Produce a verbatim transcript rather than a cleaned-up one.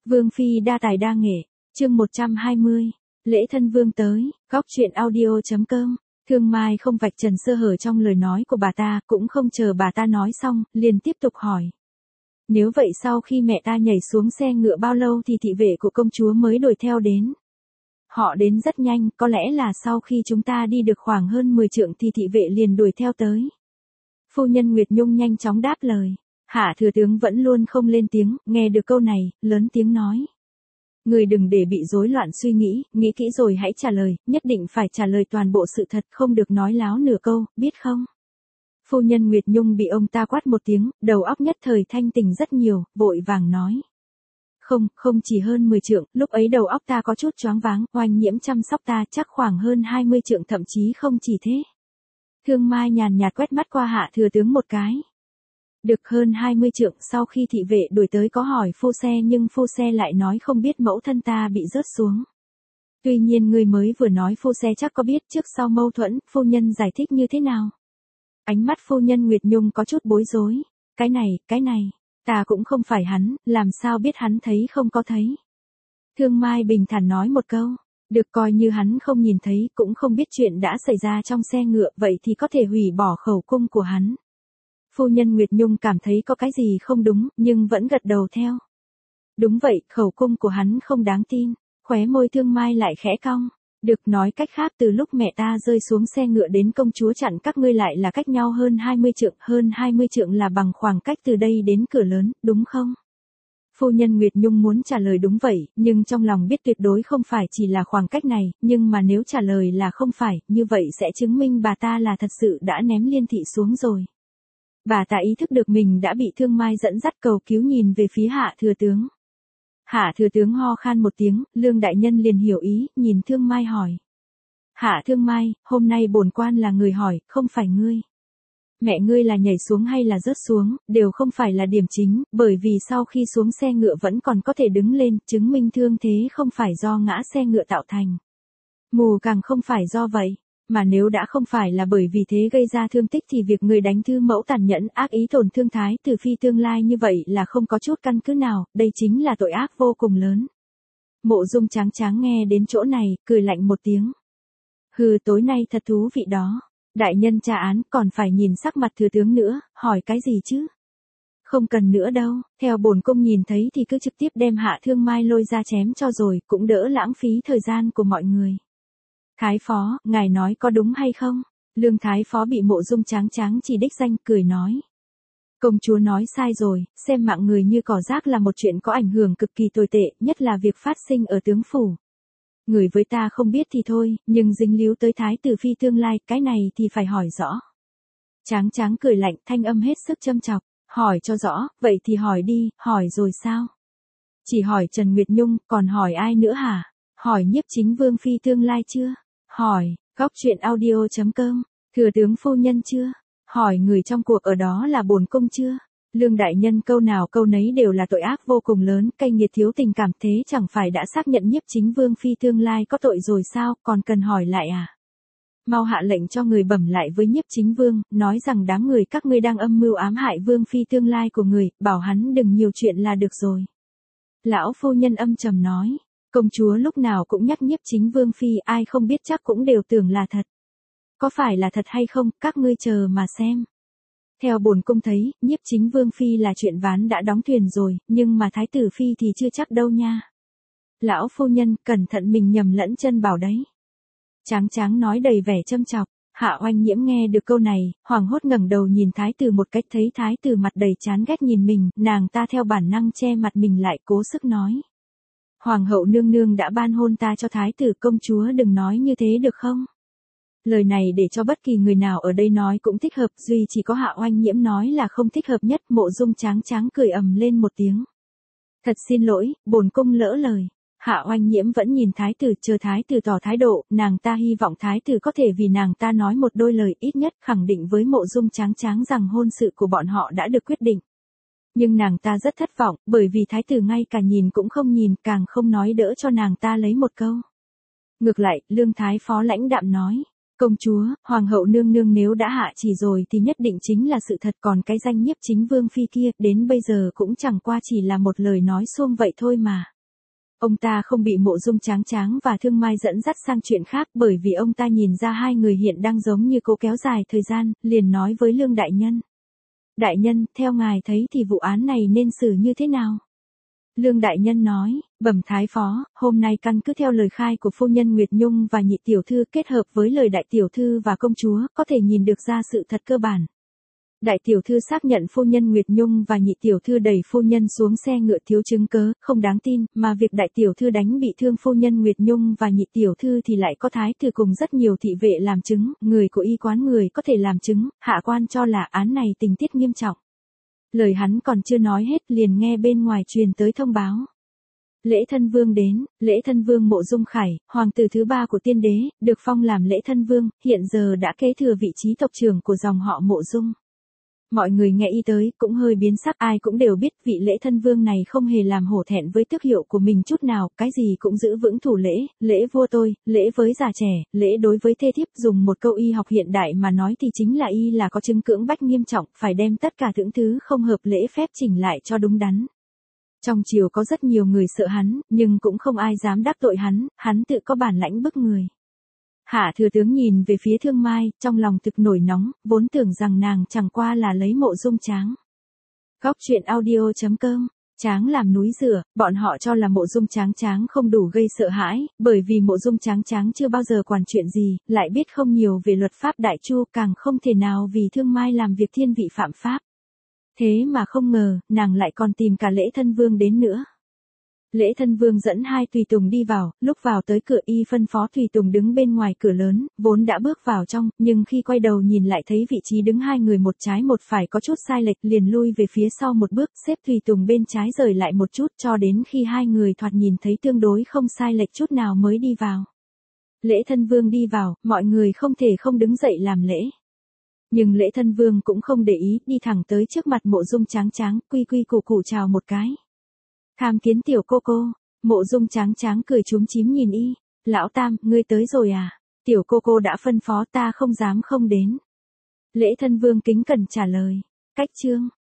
Vương phi đa tài đa nghệ, chương một trăm hai mươi, lễ thân vương tới, góc truyện audio.com. Thương Mai không vạch trần sơ hở trong lời nói của bà ta, cũng không chờ bà ta nói xong, liền tiếp tục hỏi. Nếu vậy sau khi mẹ ta nhảy xuống xe ngựa bao lâu thì thị vệ của công chúa mới đuổi theo đến? Họ đến rất nhanh, có lẽ là sau khi chúng ta đi được khoảng hơn mười trượng thì thị vệ liền đuổi theo tới. Phu nhân Nguyệt Nhung nhanh chóng đáp lời. Hạ thừa tướng vẫn luôn không lên tiếng, nghe được câu này, lớn tiếng nói. Người đừng để bị rối loạn suy nghĩ, nghĩ kỹ rồi hãy trả lời, nhất định phải trả lời toàn bộ sự thật, không được nói láo nửa câu, biết không? Phu nhân Nguyệt Nhung bị ông ta quát một tiếng, đầu óc nhất thời thanh tỉnh rất nhiều, vội vàng nói. Không, không chỉ hơn mười trượng, lúc ấy đầu óc ta có chút choáng váng, Oanh Nhiễm chăm sóc ta chắc khoảng hơn hai mươi trượng thậm chí không chỉ thế. Thương Mai nhàn nhạt quét mắt qua Hạ thừa tướng một cái. Được hơn hai mươi trượng sau khi thị vệ đuổi tới có hỏi phu xe nhưng phu xe lại nói không biết mẫu thân ta bị rớt xuống. Tuy nhiên người mới vừa nói phu xe chắc có biết trước sau mâu thuẫn, phu nhân giải thích như thế nào? Ánh mắt phu nhân Nguyệt Nhung có chút bối rối. Cái này, cái này, ta cũng không phải hắn, làm sao biết hắn thấy không có thấy. Thương Mai bình thản nói một câu, được coi như hắn không nhìn thấy cũng không biết chuyện đã xảy ra trong xe ngựa vậy thì có thể hủy bỏ khẩu cung của hắn. Phu nhân Nguyệt Nhung cảm thấy có cái gì không đúng, nhưng vẫn gật đầu theo. Đúng vậy, khẩu cung của hắn không đáng tin, khóe môi Thương Mai lại khẽ cong. Được nói cách khác từ lúc mẹ ta rơi xuống xe ngựa đến công chúa chặn các ngươi lại là cách nhau hơn hai mươi trượng, hơn hai mươi trượng là bằng khoảng cách từ đây đến cửa lớn, đúng không? Phu nhân Nguyệt Nhung muốn trả lời đúng vậy, nhưng trong lòng biết tuyệt đối không phải chỉ là khoảng cách này, nhưng mà nếu trả lời là không phải, như vậy sẽ chứng minh bà ta là thật sự đã ném Liên Thị xuống rồi. Bà ta ý thức được mình đã bị Thương Mai dẫn dắt cầu cứu nhìn về phía Hạ thừa tướng. Hạ thừa tướng ho khan một tiếng, Lương đại nhân liền hiểu ý, nhìn Thương Mai hỏi. Hạ Thương Mai, hôm nay bổn quan là người hỏi, không phải ngươi. Mẹ ngươi là nhảy xuống hay là rớt xuống, đều không phải là điểm chính, bởi vì sau khi xuống xe ngựa vẫn còn có thể đứng lên, chứng minh thương thế không phải do ngã xe ngựa tạo thành. Mù càng không phải do vậy. Mà nếu đã không phải là bởi vì thế gây ra thương tích thì việc người đánh thư mẫu tàn nhẫn ác ý tổn thương thái tử phi tương lai như vậy là không có chút căn cứ nào, đây chính là tội ác vô cùng lớn. Mộ Dung Tráng Tráng nghe đến chỗ này, cười lạnh một tiếng. Hừ, tối nay thật thú vị đó. Đại nhân tra án còn phải nhìn sắc mặt thừa tướng nữa, hỏi cái gì chứ? Không cần nữa đâu, theo bổn cung nhìn thấy thì cứ trực tiếp đem Hạ Thương Mai lôi ra chém cho rồi, cũng đỡ lãng phí thời gian của mọi người. Thái phó, ngài nói có đúng hay không? Lương thái phó bị Mộ Dung Tráng Tráng chỉ đích danh, cười nói. Công chúa nói sai rồi, xem mạng người như cỏ rác là một chuyện có ảnh hưởng cực kỳ tồi tệ, nhất là việc phát sinh ở tướng phủ. Người với ta không biết thì thôi, nhưng dính líu tới thái tử phi tương lai, cái này thì phải hỏi rõ. Tráng Tráng cười lạnh, thanh âm hết sức châm chọc, hỏi cho rõ, vậy thì hỏi đi, hỏi rồi sao? Chỉ hỏi Trần Nguyệt Nhung, còn hỏi ai nữa hả? Hỏi Nhiếp Chính Vương phi tương lai chưa? Hỏi, góc truyện audio.com, thừa tướng phu nhân chưa? Hỏi người trong cuộc ở đó là bổn cung chưa? Lương đại nhân câu nào câu nấy đều là tội ác vô cùng lớn, cay nghiệt thiếu tình cảm thế chẳng phải đã xác nhận Nhiếp Chính Vương phi tương lai có tội rồi sao, còn cần hỏi lại à? Mau hạ lệnh cho người bẩm lại với Nhiếp Chính Vương, nói rằng đám người các ngươi đang âm mưu ám hại Vương phi tương lai của người, bảo hắn đừng nhiều chuyện là được rồi. Lão phu nhân âm trầm nói. Công chúa lúc nào cũng nhắc Nhiếp Chính Vương phi, ai không biết chắc cũng đều tưởng là thật. Có phải là thật hay không, các ngươi chờ mà xem. Theo bổn cung thấy, Nhiếp Chính Vương phi là chuyện ván đã đóng thuyền rồi, nhưng mà thái tử phi thì chưa chắc đâu nha. Lão phu nhân, cẩn thận mình nhầm lẫn chân bảo đấy. Tráng Tráng nói đầy vẻ châm chọc. Hạ Oanh Nhiễm nghe được câu này, hoảng hốt ngẩng đầu nhìn thái tử một cách, thấy thái tử mặt đầy chán ghét nhìn mình, nàng ta theo bản năng che mặt mình lại, cố sức nói. Hoàng hậu nương nương đã ban hôn ta cho thái tử, công chúa đừng nói như thế được không? Lời này để cho bất kỳ người nào ở đây nói cũng thích hợp, duy chỉ có Hạ Oanh Nhiễm nói là không thích hợp nhất. Mộ Dung Tráng Tráng cười ầm lên một tiếng. Thật xin lỗi, bổn cung lỡ lời. Hạ Oanh Nhiễm vẫn nhìn thái tử, chờ thái tử tỏ thái độ, nàng ta hy vọng thái tử có thể vì nàng ta nói một đôi lời, ít nhất khẳng định với Mộ Dung Tráng Tráng rằng hôn sự của bọn họ đã được quyết định. Nhưng nàng ta rất thất vọng, bởi vì thái tử ngay cả nhìn cũng không nhìn, càng không nói đỡ cho nàng ta lấy một câu. Ngược lại, Lương thái phó lãnh đạm nói, công chúa, hoàng hậu nương nương nếu đã hạ chỉ rồi thì nhất định chính là sự thật, còn cái danh Nhiếp Chính Vương phi kia, đến bây giờ cũng chẳng qua chỉ là một lời nói suông vậy thôi mà. Ông ta không bị Mộ Dung Tráng Tráng và Thương Mai dẫn dắt sang chuyện khác, bởi vì ông ta nhìn ra hai người hiện đang giống như cố kéo dài thời gian, liền nói với Lương đại nhân. Đại nhân, theo ngài thấy thì vụ án này nên xử như thế nào? Lương đại nhân nói, bẩm thái phó, hôm nay căn cứ theo lời khai của phu nhân Nguyệt Nhung và nhị tiểu thư kết hợp với lời đại tiểu thư và công chúa, có thể nhìn được ra sự thật cơ bản. Đại tiểu thư xác nhận phu nhân Nguyệt Nhung và nhị tiểu thư đẩy phu nhân xuống xe ngựa thiếu chứng cớ, không đáng tin, mà việc đại tiểu thư đánh bị thương phu nhân Nguyệt Nhung và nhị tiểu thư thì lại có thái tử cùng rất nhiều thị vệ làm chứng, người của y quán người có thể làm chứng, hạ quan cho là án này tình tiết nghiêm trọng. Lời hắn còn chưa nói hết liền nghe bên ngoài truyền tới thông báo. Lễ thân vương đến, lễ thân vương Mộ Dung Khải, hoàng tử thứ ba của tiên đế, được phong làm lễ thân vương, hiện giờ đã kế thừa vị trí tộc trưởng của dòng họ Mộ Dung. Mọi người nghe y tới, cũng hơi biến sắc, ai cũng đều biết vị lễ thân vương này không hề làm hổ thẹn với tước hiệu của mình chút nào, cái gì cũng giữ vững thủ lễ, lễ vua tôi, lễ với già trẻ, lễ đối với thê thiếp, dùng một câu y học hiện đại mà nói thì chính là y là có chứng cưỡng bách nghiêm trọng, phải đem tất cả những thứ không hợp lễ phép chỉnh lại cho đúng đắn. Trong triều có rất nhiều người sợ hắn, nhưng cũng không ai dám đắc tội hắn, hắn tự có bản lãnh bức người. Hạ thừa tướng nhìn về phía Thương Mai, trong lòng thực nổi nóng, vốn tưởng rằng nàng chẳng qua là lấy Mộ Dung Tráng. Góc truyện audio chấm com, Tráng làm núi rửa, bọn họ cho là Mộ Dung Tráng Tráng không đủ gây sợ hãi, bởi vì Mộ Dung Tráng Tráng chưa bao giờ quản chuyện gì, lại biết không nhiều về luật pháp đại chu, càng không thể nào vì Thương Mai làm việc thiên vị phạm pháp. Thế mà không ngờ, nàng lại còn tìm cả lễ thân vương đến nữa. Lễ thân vương dẫn hai tùy tùng đi vào, lúc vào tới cửa y phân phó tùy tùng đứng bên ngoài cửa lớn, vốn đã bước vào trong, nhưng khi quay đầu nhìn lại thấy vị trí đứng hai người một trái một phải có chút sai lệch, liền lui về phía sau một bước, xếp tùy tùng bên trái rời lại một chút, cho đến khi hai người thoạt nhìn thấy tương đối không sai lệch chút nào mới đi vào. Lễ thân vương đi vào, mọi người không thể không đứng dậy làm lễ. Nhưng lễ thân vương cũng không để ý, đi thẳng tới trước mặt Mộ Dung Tráng Tráng, quy quy củ củ chào một cái. Tham kiến tiểu cô cô. Mộ Dung Tráng Tráng cười chúm chím nhìn y. Lão Tam, ngươi tới rồi à? Tiểu cô cô đã phân phó, ta không dám không đến. Lễ thân vương kính cẩn trả lời. Cách chương.